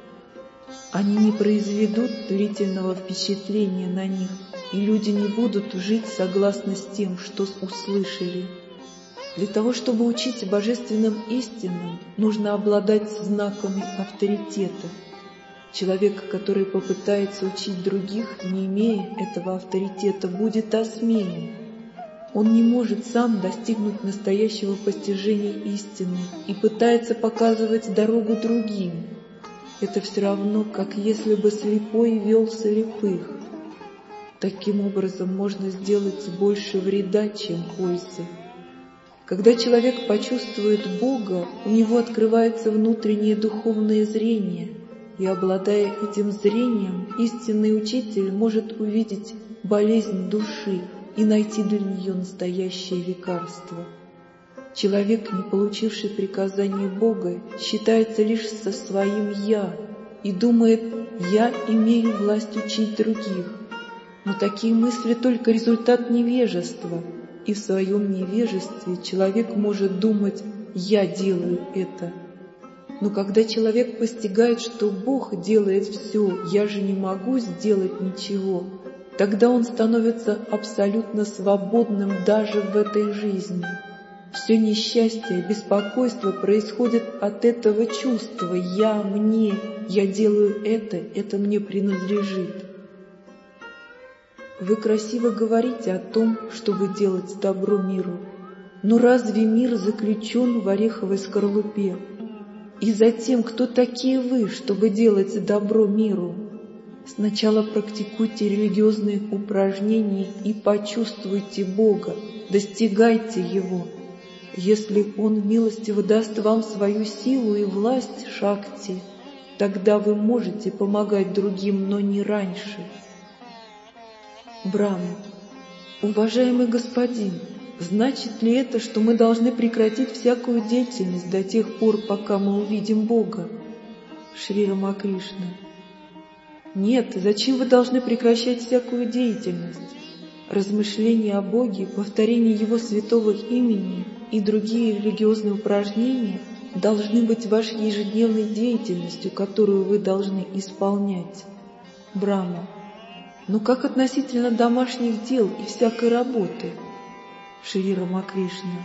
A: Они не произведут длительного впечатления на них, и люди не будут жить согласно с тем, что услышали. Для того, чтобы учить божественным истинам, нужно обладать знаками авторитета. Человек, который попытается учить других, не имея этого авторитета, будет осмеян. Он не может сам достигнуть настоящего постижения истины и пытается показывать дорогу другим. Это все равно, как если бы слепой вел слепых. Таким образом можно сделать больше вреда, чем пользы. Когда человек почувствует Бога, у него открывается внутреннее духовное зрение, и, обладая этим зрением, истинный учитель может увидеть болезнь души и найти для нее настоящее лекарство. Человек, не получивший приказания Бога, считается лишь со своим «я» и думает «я имею власть учить других». Но такие мысли только результат невежества, и в своем невежестве человек может думать «я делаю это». Но когда человек постигает, что Бог делает все, я же не могу сделать ничего, тогда он становится абсолютно свободным даже в этой жизни. Все несчастье, беспокойство происходит от этого чувства «я», «мне», «я делаю это», «это мне принадлежит». Вы красиво говорите о том, чтобы делать добро миру, но разве мир заключен в ореховой скорлупе? И затем, кто такие вы, чтобы делать добро миру? Сначала практикуйте религиозные упражнения и почувствуйте Бога, достигайте Его. Если Он милостиво даст вам свою силу и власть шакти, тогда вы можете помогать другим, но не раньше. Брахма: уважаемый господин, значит ли это, что мы должны прекратить всякую деятельность до тех пор, пока мы увидим Бога? Шри Рамакришна: нет, зачем вы должны прекращать всякую деятельность? Размышления о Боге, повторение Его святого имени и другие религиозные упражнения должны быть вашей ежедневной деятельностью, которую вы должны исполнять. Брахма: но как относительно домашних дел и всякой работы? Шри Рамакришна: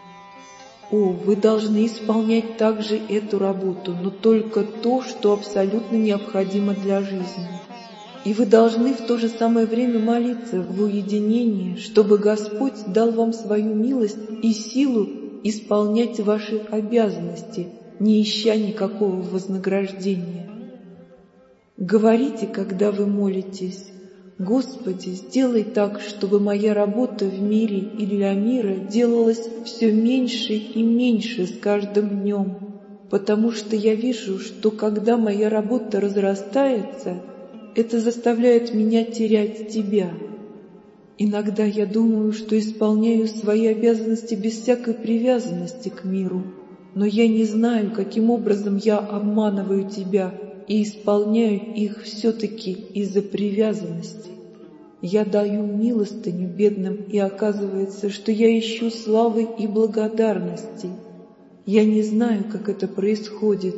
A: о, вы должны исполнять также эту работу, но только то, что абсолютно необходимо для жизни. И вы должны в то же самое время молиться в уединении, чтобы Господь дал вам свою милость и силу исполнять ваши обязанности, не ища никакого вознаграждения. Говорите, когда вы молитесь: «Господи, сделай так, чтобы моя работа в мире и для мира делалась все меньше и меньше с каждым днем, потому что я вижу, что когда моя работа разрастается, это заставляет меня терять Тебя. Иногда я думаю, что исполняю свои обязанности без всякой привязанности к миру, но я не знаю, каким образом я обманываю Тебя и исполняю их все-таки из-за привязанности. Я даю милостыню бедным, и оказывается, что я ищу славы и благодарности. Я не знаю, как это происходит».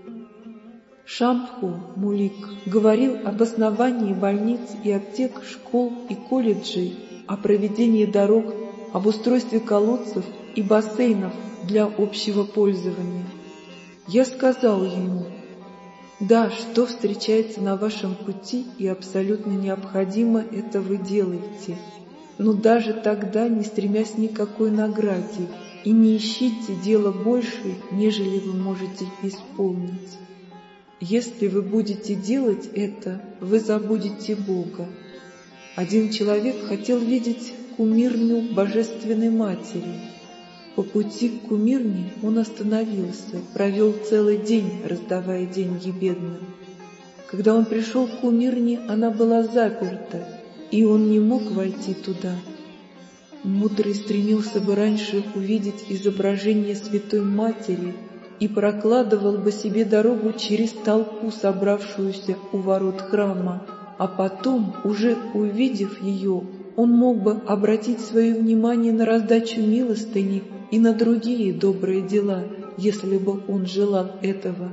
A: Шамбху Мулик говорил об основании больниц и аптек, школ и колледжей, о проведении дорог, об устройстве колодцев и бассейнов для общего пользования. Я сказал ему: «Да, что встречается на вашем пути и абсолютно необходимо, это вы делаете, но даже тогда не стремясь ни к какой награде, и не ищите дела больше, нежели вы можете исполнить. Если вы будете делать это, вы забудете Бога». Один человек хотел видеть кумирню Божественной Матери. По пути к кумирне он остановился, провел целый день, раздавая деньги бедным. Когда он пришел к кумирне, она была заперта, и он не мог войти туда. Мудрый стремился бы раньше увидеть изображение Святой Матери и прокладывал бы себе дорогу через толпу, собравшуюся у ворот храма, а потом, уже увидев ее, он мог бы обратить свое внимание на раздачу милостыни и на другие добрые дела, если бы он желал этого.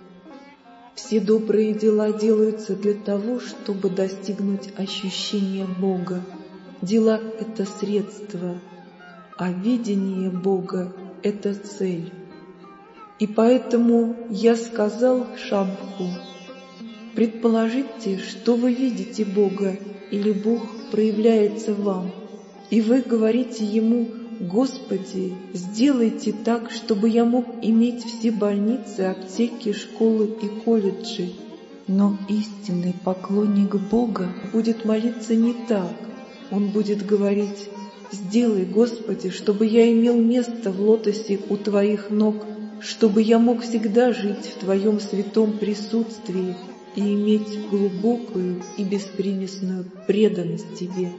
A: Все добрые дела делаются для того, чтобы достигнуть ощущения Бога. Дела — это средство, а видение Бога — это цель. И поэтому я сказал Шамбху: предположите, что вы видите Бога, или Бог проявляется вам, и вы говорите Ему: «Господи, сделайте так, чтобы я мог иметь все больницы, аптеки, школы и колледжи». Но истинный поклонник Бога будет молиться не так. Он будет говорить: «Сделай, Господи, чтобы я имел место в лотосе у Твоих ног, чтобы я мог всегда жить в Твоем святом присутствии и иметь глубокую и беспримесную преданность Тебе».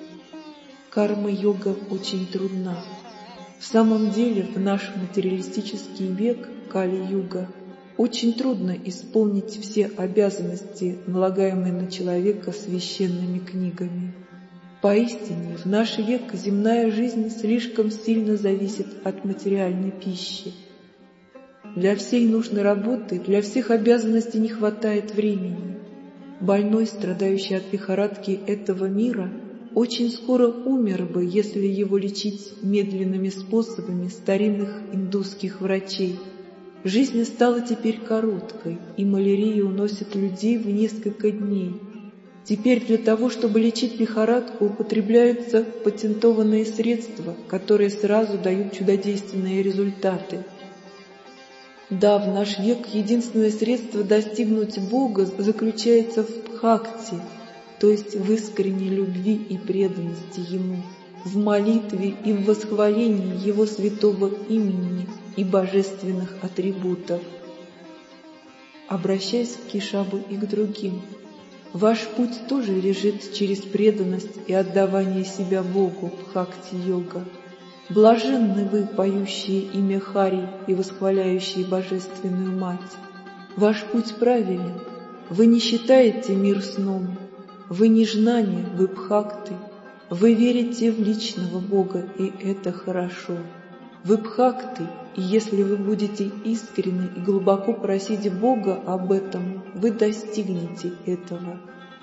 A: Карма-йога очень трудна. В самом деле, в наш материалистический век, Кали-юга, очень трудно исполнить все обязанности, налагаемые на человека священными книгами. Поистине, в наш век земная жизнь слишком сильно зависит от материальной пищи. Для всей нужной работы, для всех обязанностей не хватает времени. больной, страдающий от лихорадки этого мира, очень скоро умер бы, если его лечить медленными способами старинных индусских врачей. Жизнь стала теперь короткой, и малярия уносит людей в несколько дней. Теперь для того, чтобы лечить лихорадку, употребляются патентованные средства, которые сразу дают чудодейственные результаты. Да, в наш век единственное средство достигнуть Бога заключается в бхакти, то есть в искренней любви и преданности Ему, в молитве и в восхвалении Его святого имени и божественных атрибутов. Обращаясь к Кешабу и к другим, ваш путь тоже лежит через преданность и отдавание себя Богу, бхакти-йога. Блаженны вы, поющие имя Хари и восхваляющие Божественную Мать. Ваш путь правилен. Вы не считаете мир сном. Вы не жнане, вы бхакты. Вы верите в личного Бога, и это хорошо. Вы бхакты, и если вы будете искренне и глубоко просить Бога об этом, вы достигнете этого.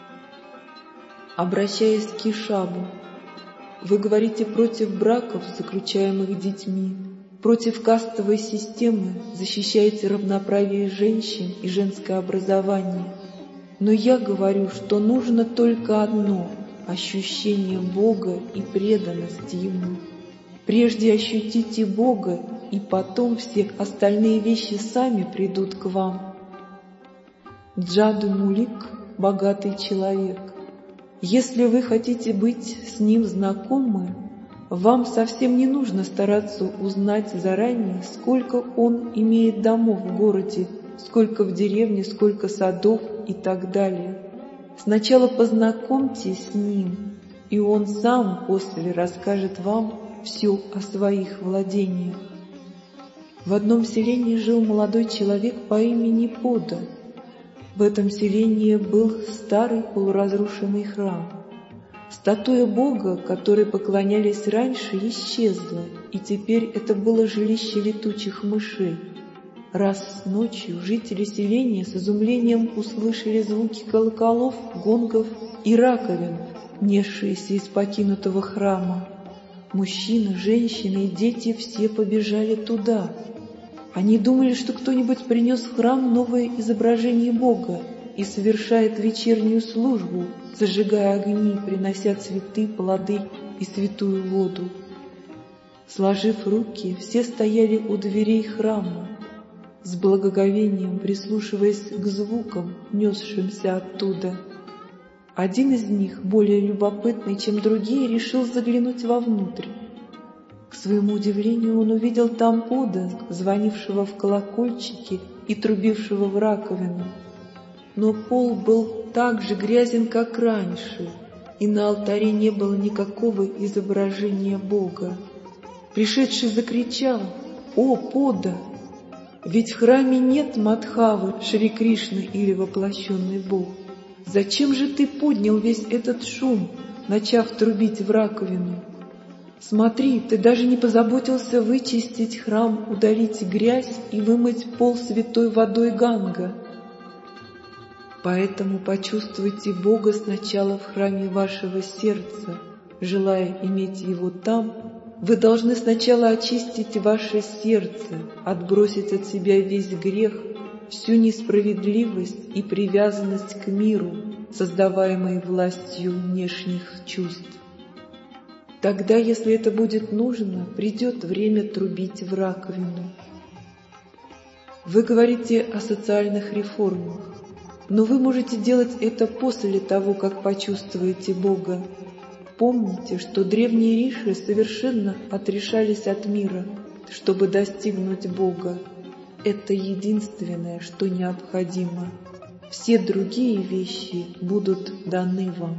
A: Обращаясь к Кешабу, вы говорите против браков, заключаемых детьми, против кастовой системы, защищаете равноправие женщин и женское образование. Но я говорю, что нужно только одно – ощущение Бога и преданность Ему. Прежде ощутите Бога, и потом все остальные вещи сами придут к вам. Джаду Мулик – богатый человек. Если вы хотите быть с ним знакомы, вам совсем не нужно стараться узнать заранее, сколько он имеет домов в городе, сколько в деревне, сколько садов и так далее. Сначала познакомьтесь с ним, и он сам после расскажет вам все о своих владениях. В одном селении жил молодой человек по имени Пода. В этом селении был старый полуразрушенный храм. Статуя Бога, которой поклонялись раньше, исчезла, и теперь это было жилище летучих мышей. Раз ночью жители селения с изумлением услышали звуки колоколов, гонгов и раковин, несшиеся из покинутого храма. Мужчины, женщины и дети все побежали туда. Они думали, что кто-нибудь принес в храм новое изображение Бога и совершает вечернюю службу, зажигая огни, принося цветы, плоды и святую воду. Сложив руки, все стояли у дверей храма, с благоговением прислушиваясь к звукам, несшимся оттуда. Один из них, более любопытный, чем другие, решил заглянуть вовнутрь. К своему удивлению он увидел там Пода, звонившего в колокольчики и трубившего в раковину. Но пол был так же грязен, как раньше, и на алтаре не было никакого изображения Бога. Пришедший закричал: «О, Пода! Ведь в храме нет Мадхавы, Шри Кришны или воплощенный Бог. Зачем же ты поднял весь этот шум, начав трубить в раковину? Смотри, ты даже не позаботился вычистить храм, удалить грязь и вымыть пол святой водой Ганга. Поэтому почувствуйте Бога сначала в храме вашего сердца. Желая иметь Его там, вы должны сначала очистить ваше сердце, отбросить от себя весь грех, всю несправедливость и привязанность к миру, создаваемой властью внешних чувств. Тогда, если это будет нужно, придет время трубить в раковину. Вы говорите о социальных реформах, но вы можете делать это после того, как почувствуете Бога. Помните, что древние риши совершенно отрешались от мира, чтобы достигнуть Бога. Это единственное, что необходимо. Все другие вещи будут даны вам.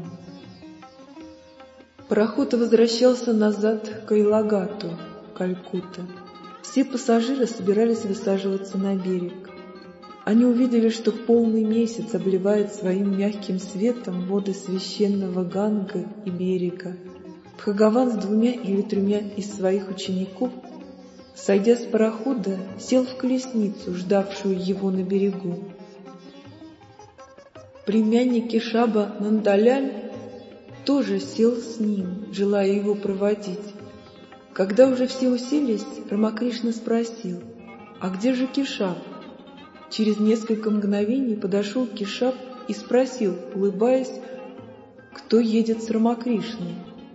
A: Пароход возвращался назад к Айлагату, Калькутта. Все пассажиры собирались высаживаться на берег. Они увидели, что полный месяц обливает своим мягким светом воды священного Ганга и берега. Бхагаван с двумя или тремя из своих учеников, сойдя с парохода, сел в колесницу, ждавшую его на берегу. Племянник Кешаба Нандаляль тоже сел с ним, желая его проводить. Когда уже все уселись, Рамакришна спросил: «А где же Кешаб?» Через несколько мгновений подошел Кешаб и спросил, улыбаясь, кто едет с Рамакришной.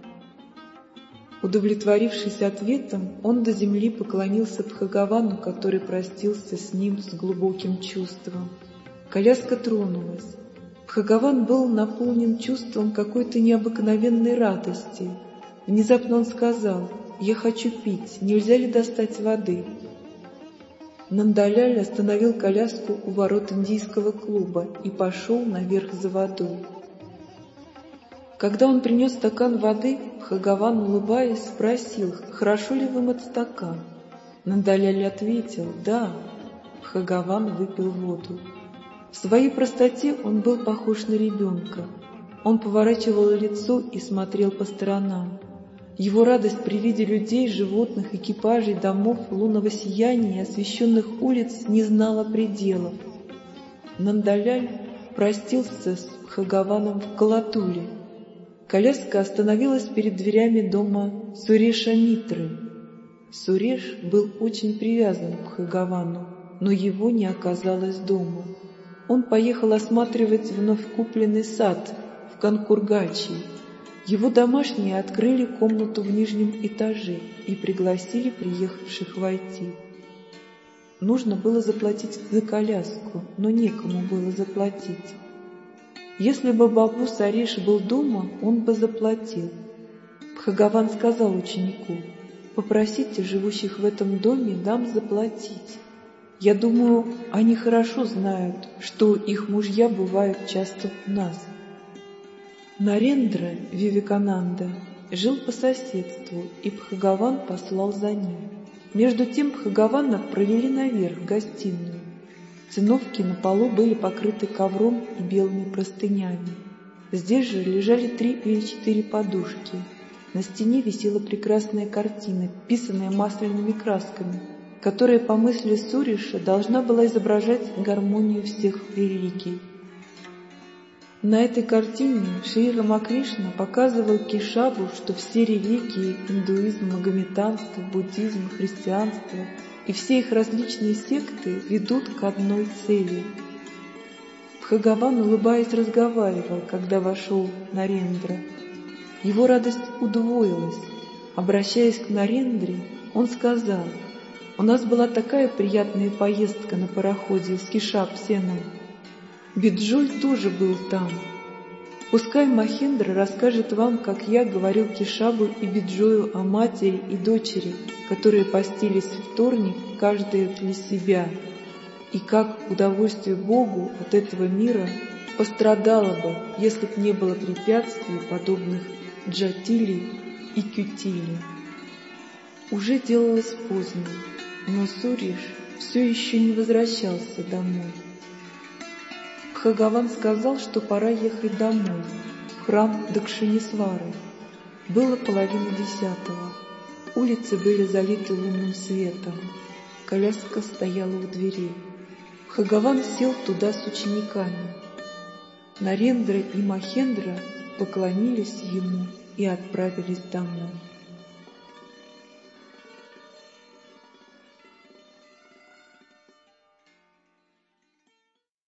A: Удовлетворившись ответом, он до земли поклонился Бхагавану, который простился с ним с глубоким чувством. Коляска тронулась. Бхагаван был наполнен чувством какой-то необыкновенной радости. Внезапно он сказал: «Я хочу пить, нельзя ли достать воды?» Нандаляль остановил коляску у ворот индийского клуба и пошел наверх за водой. Когда он принес стакан воды, Бхагаван, улыбаясь, спросил: «Хорошо ли вымыт стакан?» Нандаляль ответил: «Да». Бхагаван выпил воду. В своей простоте он был похож на ребенка. Он поворачивал лицо и смотрел по сторонам. Его радость при виде людей, животных, экипажей, домов, лунного сияния и освещенных улиц не знала пределов. Нандаляль простился с Бхагаваном в Калатуле. Коляска остановилась перед дверями дома Суреша Митры. Суреш был очень привязан к Бхагавану, но его не оказалось дома. Он поехал осматривать вновь купленный сад в Канкургачи. Его домашние открыли комнату в нижнем этаже и пригласили приехавших войти. Нужно было заплатить за коляску, но некому было заплатить. Если бы Бабу Суреш был дома, он бы заплатил. Бхагаван сказал ученику: «Попросите живущих в этом доме дам заплатить. Я думаю, они хорошо знают, что их мужья бывают часто у нас». Нарендра Вивекананда жил по соседству, и Бхагаван послал за ним. Между тем Бхагавана провели наверх в гостиную. Циновки на полу были покрыты ковром и белыми простынями. Здесь же лежали три или четыре подушки. На стене висела прекрасная картина, писанная масляными красками, которая, по мысли Суреша, должна была изображать гармонию всех религий. На этой картине Шри Рамакришна показывал Кешабу, что все религии — индуизм, магометанство, буддизм, христианство и все их различные секты ведут к одной цели. Бхагаван, улыбаясь, разговаривал, когда вошел Нарендра. Его радость удвоилась. Обращаясь к Нарендре, он сказал: «У нас была такая приятная поездка на пароходе с Кешап-Сеном. Биджуль тоже был там. Пускай Махендра расскажет вам, как я говорил Кешабу и Биджою о матери и дочери, которые постились в вторник, каждая для себя, и как удовольствие Богу от этого мира пострадало бы, если б не было препятствий, подобных Джатили и Кютили». Уже делалось поздно, но Суреш все еще не возвращался домой. Бхагаван сказал, что пора ехать домой, в храм Дакшинесвары. Было половина десятого. Улицы были залиты лунным светом. Коляска стояла у дверей. Бхагаван сел туда с учениками. Нарендра и Махендра поклонились ему и отправились домой.